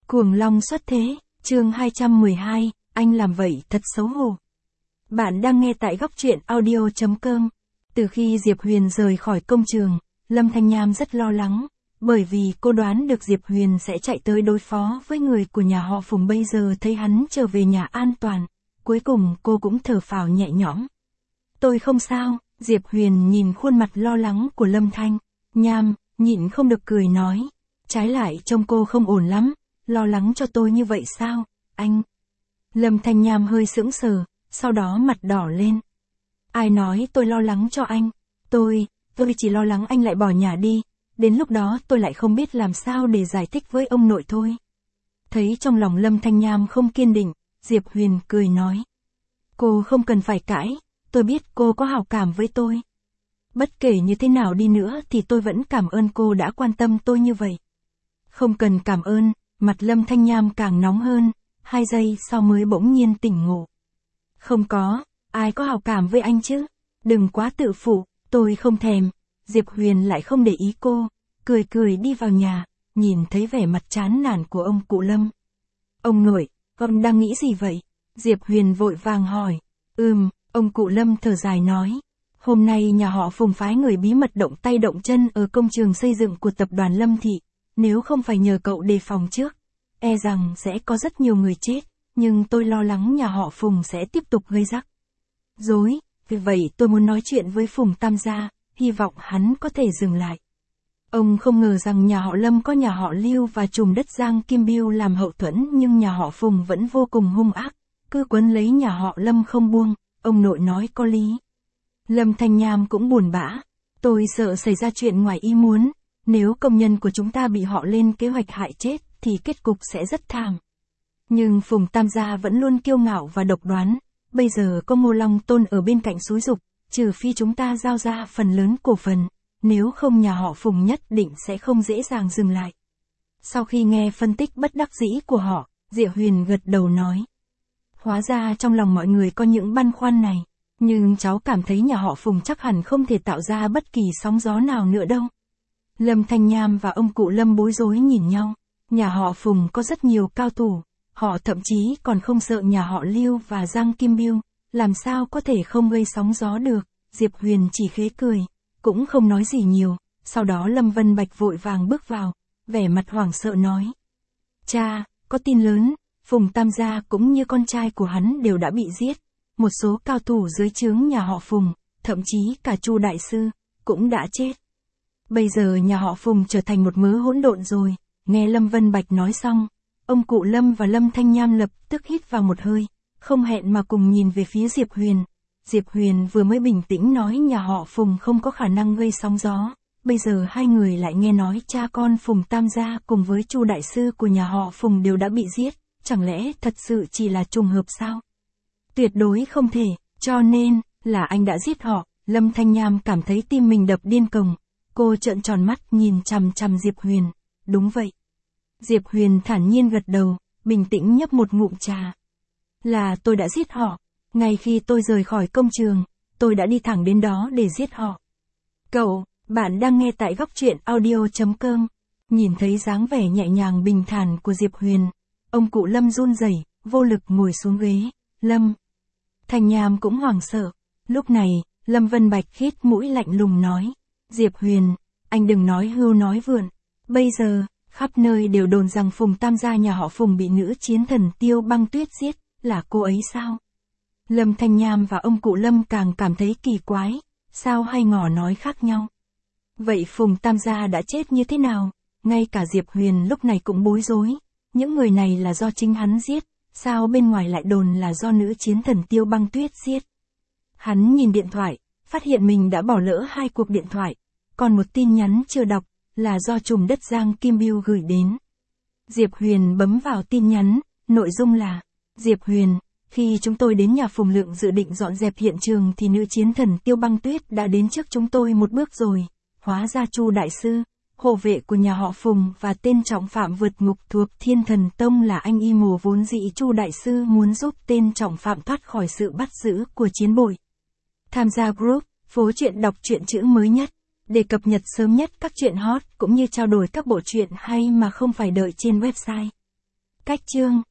Cuồng long xuất thế, chương 212, anh làm vậy thật xấu hổ. Bạn đang nghe tại góc truyện audio.com. Từ khi Diệp Huyền rời khỏi công trường, Lâm Thanh Nham rất lo lắng, bởi vì cô đoán được Diệp Huyền sẽ chạy tới đối phó với người của nhà họ Phùng. Bây giờ thấy hắn trở về nhà an toàn, cuối cùng cô cũng thở phào nhẹ nhõm. Tôi không sao, Diệp Huyền nhìn khuôn mặt lo lắng của Lâm Thanh Nham, nhịn không được cười nói. Trái lại trông cô không ổn lắm, lo lắng cho tôi như vậy sao, anh? Lâm Thanh Nham hơi sững sờ, sau đó mặt đỏ lên. Ai nói tôi lo lắng cho anh? Tôi chỉ lo lắng anh lại bỏ nhà đi, đến lúc đó tôi lại không biết làm sao để giải thích với ông nội thôi. Thấy trong lòng Lâm Thanh Nham không kiên định, Diệp Huyền cười nói. Cô không cần phải cãi, tôi biết cô có hảo cảm với tôi. Bất kể như thế nào đi nữa thì tôi vẫn cảm ơn cô đã quan tâm tôi như vậy. Không cần cảm ơn, mặt Lâm Thanh Nham càng nóng hơn, 2 giây sau mới bỗng nhiên tỉnh ngộ. Không có, ai có hảo cảm với anh chứ? Đừng quá tự phụ, tôi không thèm. Diệp Huyền lại không để ý cô, cười cười đi vào nhà, nhìn thấy vẻ mặt chán nản của ông cụ Lâm. Ông nội, con đang nghĩ gì vậy? Diệp Huyền vội vàng hỏi. Ông cụ Lâm thở dài nói. Hôm nay nhà họ Phùng phái người bí mật động tay động chân ở công trường xây dựng của tập đoàn Lâm Thị. Nếu không phải nhờ cậu đề phòng trước, e rằng sẽ có rất nhiều người chết, nhưng tôi lo lắng nhà họ Phùng sẽ tiếp tục gây rắc rối, vì vậy tôi muốn nói chuyện với Phùng Tam gia, hy vọng hắn có thể dừng lại. Ông không ngờ rằng nhà họ Lâm có nhà họ Lưu và trùm đất Giang Kim Biêu làm hậu thuẫn, nhưng nhà họ Phùng vẫn vô cùng hung ác, cứ quấn lấy nhà họ Lâm không buông. Ông nội nói có lý. Lâm Thanh Nham cũng buồn bã. Tôi sợ xảy ra chuyện ngoài ý muốn. Nếu công nhân của chúng ta bị họ lên kế hoạch hại chết, thì kết cục sẽ rất thảm. Nhưng Phùng Tam gia vẫn luôn kiêu ngạo và độc đoán. Bây giờ có Ngô Long Tôn ở bên cạnh xúi giục, trừ phi chúng ta giao ra phần lớn cổ phần. Nếu không nhà họ Phùng nhất định sẽ không dễ dàng dừng lại. Sau khi nghe phân tích bất đắc dĩ của họ, Diệp Huyền gật đầu nói. Hóa ra trong lòng mọi người có những băn khoăn này. Nhưng cháu cảm thấy nhà họ Phùng chắc hẳn không thể tạo ra bất kỳ sóng gió nào nữa đâu. Lâm Thanh Nham và ông cụ Lâm bối rối nhìn nhau. Nhà họ Phùng có rất nhiều cao thủ. Họ thậm chí còn không sợ nhà họ Lưu và Giang Kim Biêu. Làm sao có thể không gây sóng gió được. Diệp Huyền chỉ khẽ cười, cũng không nói gì nhiều. Sau đó Lâm Vân Bạch vội vàng bước vào, vẻ mặt hoảng sợ nói. Cha, có tin lớn, Phùng Tam gia cũng như con trai của hắn đều đã bị giết. Một số cao thủ dưới trướng nhà họ Phùng, thậm chí cả Chu đại sư, cũng đã chết. Bây giờ nhà họ Phùng trở thành một mớ hỗn độn rồi. Nghe Lâm Vân Bạch nói xong, ông cụ Lâm và Lâm Thanh Nham lập tức hít vào một hơi, không hẹn mà cùng nhìn về phía Diệp Huyền. Diệp Huyền vừa mới bình tĩnh nói nhà họ Phùng không có khả năng gây sóng gió. Bây giờ hai người lại nghe nói cha con Phùng Tam gia cùng với Chu đại sư của nhà họ Phùng đều đã bị giết. Chẳng lẽ thật sự chỉ là trùng hợp sao? Tuyệt đối không thể, cho nên, là anh đã giết họ. Lâm Thanh Nham cảm thấy tim mình đập điên cuồng. Cô trợn tròn mắt nhìn chằm chằm Diệp Huyền. Đúng vậy. Diệp Huyền thản nhiên gật đầu, bình tĩnh nhấp một ngụm trà. Là tôi đã giết họ. Ngay khi tôi rời khỏi công trường, tôi đã đi thẳng đến đó để giết họ. Bạn đang nghe tại góc truyện audio.com. Nhìn thấy dáng vẻ nhẹ nhàng bình thản của Diệp Huyền, ông cụ Lâm run rẩy, vô lực ngồi xuống ghế. Lâm Thanh Nham cũng hoảng sợ. Lúc này, Lâm Vân Bạch hít mũi lạnh lùng nói. Diệp Huyền, anh đừng nói hưu nói vượn. Bây giờ, khắp nơi đều đồn rằng Phùng Tam gia nhà họ Phùng bị nữ chiến thần Tiêu Băng Tuyết giết, là cô ấy sao? Lâm Thanh Nham và ông cụ Lâm càng cảm thấy kỳ quái, sao hai ngỏ nói khác nhau? Vậy Phùng Tam gia đã chết như thế nào? Ngay cả Diệp Huyền lúc này cũng bối rối. Những người này là do chính hắn giết, sao bên ngoài lại đồn là do nữ chiến thần Tiêu Băng Tuyết giết? Hắn nhìn điện thoại, phát hiện mình đã bỏ lỡ 2 cuộc điện thoại, còn một tin nhắn chưa đọc, là do trùm đất Giang Kim Biêu gửi đến. Diệp Huyền bấm vào tin nhắn, nội dung là, Diệp Huyền, khi chúng tôi đến nhà Phùng Lượng dự định dọn dẹp hiện trường thì nữ chiến thần Tiêu Băng Tuyết đã đến trước chúng tôi một bước rồi. Hóa ra Chu đại sư, hộ vệ của nhà họ Phùng và tên trọng phạm vượt ngục thuộc Thiên Thần Tông là anh y mồ vốn dĩ. Chu đại sư muốn giúp tên trọng phạm thoát khỏi sự bắt giữ của chiến bội. Tham gia group, phố truyện đọc truyện chữ mới nhất, để cập nhật sớm nhất các truyện hot cũng như trao đổi các bộ truyện hay mà không phải đợi trên website. Cách chương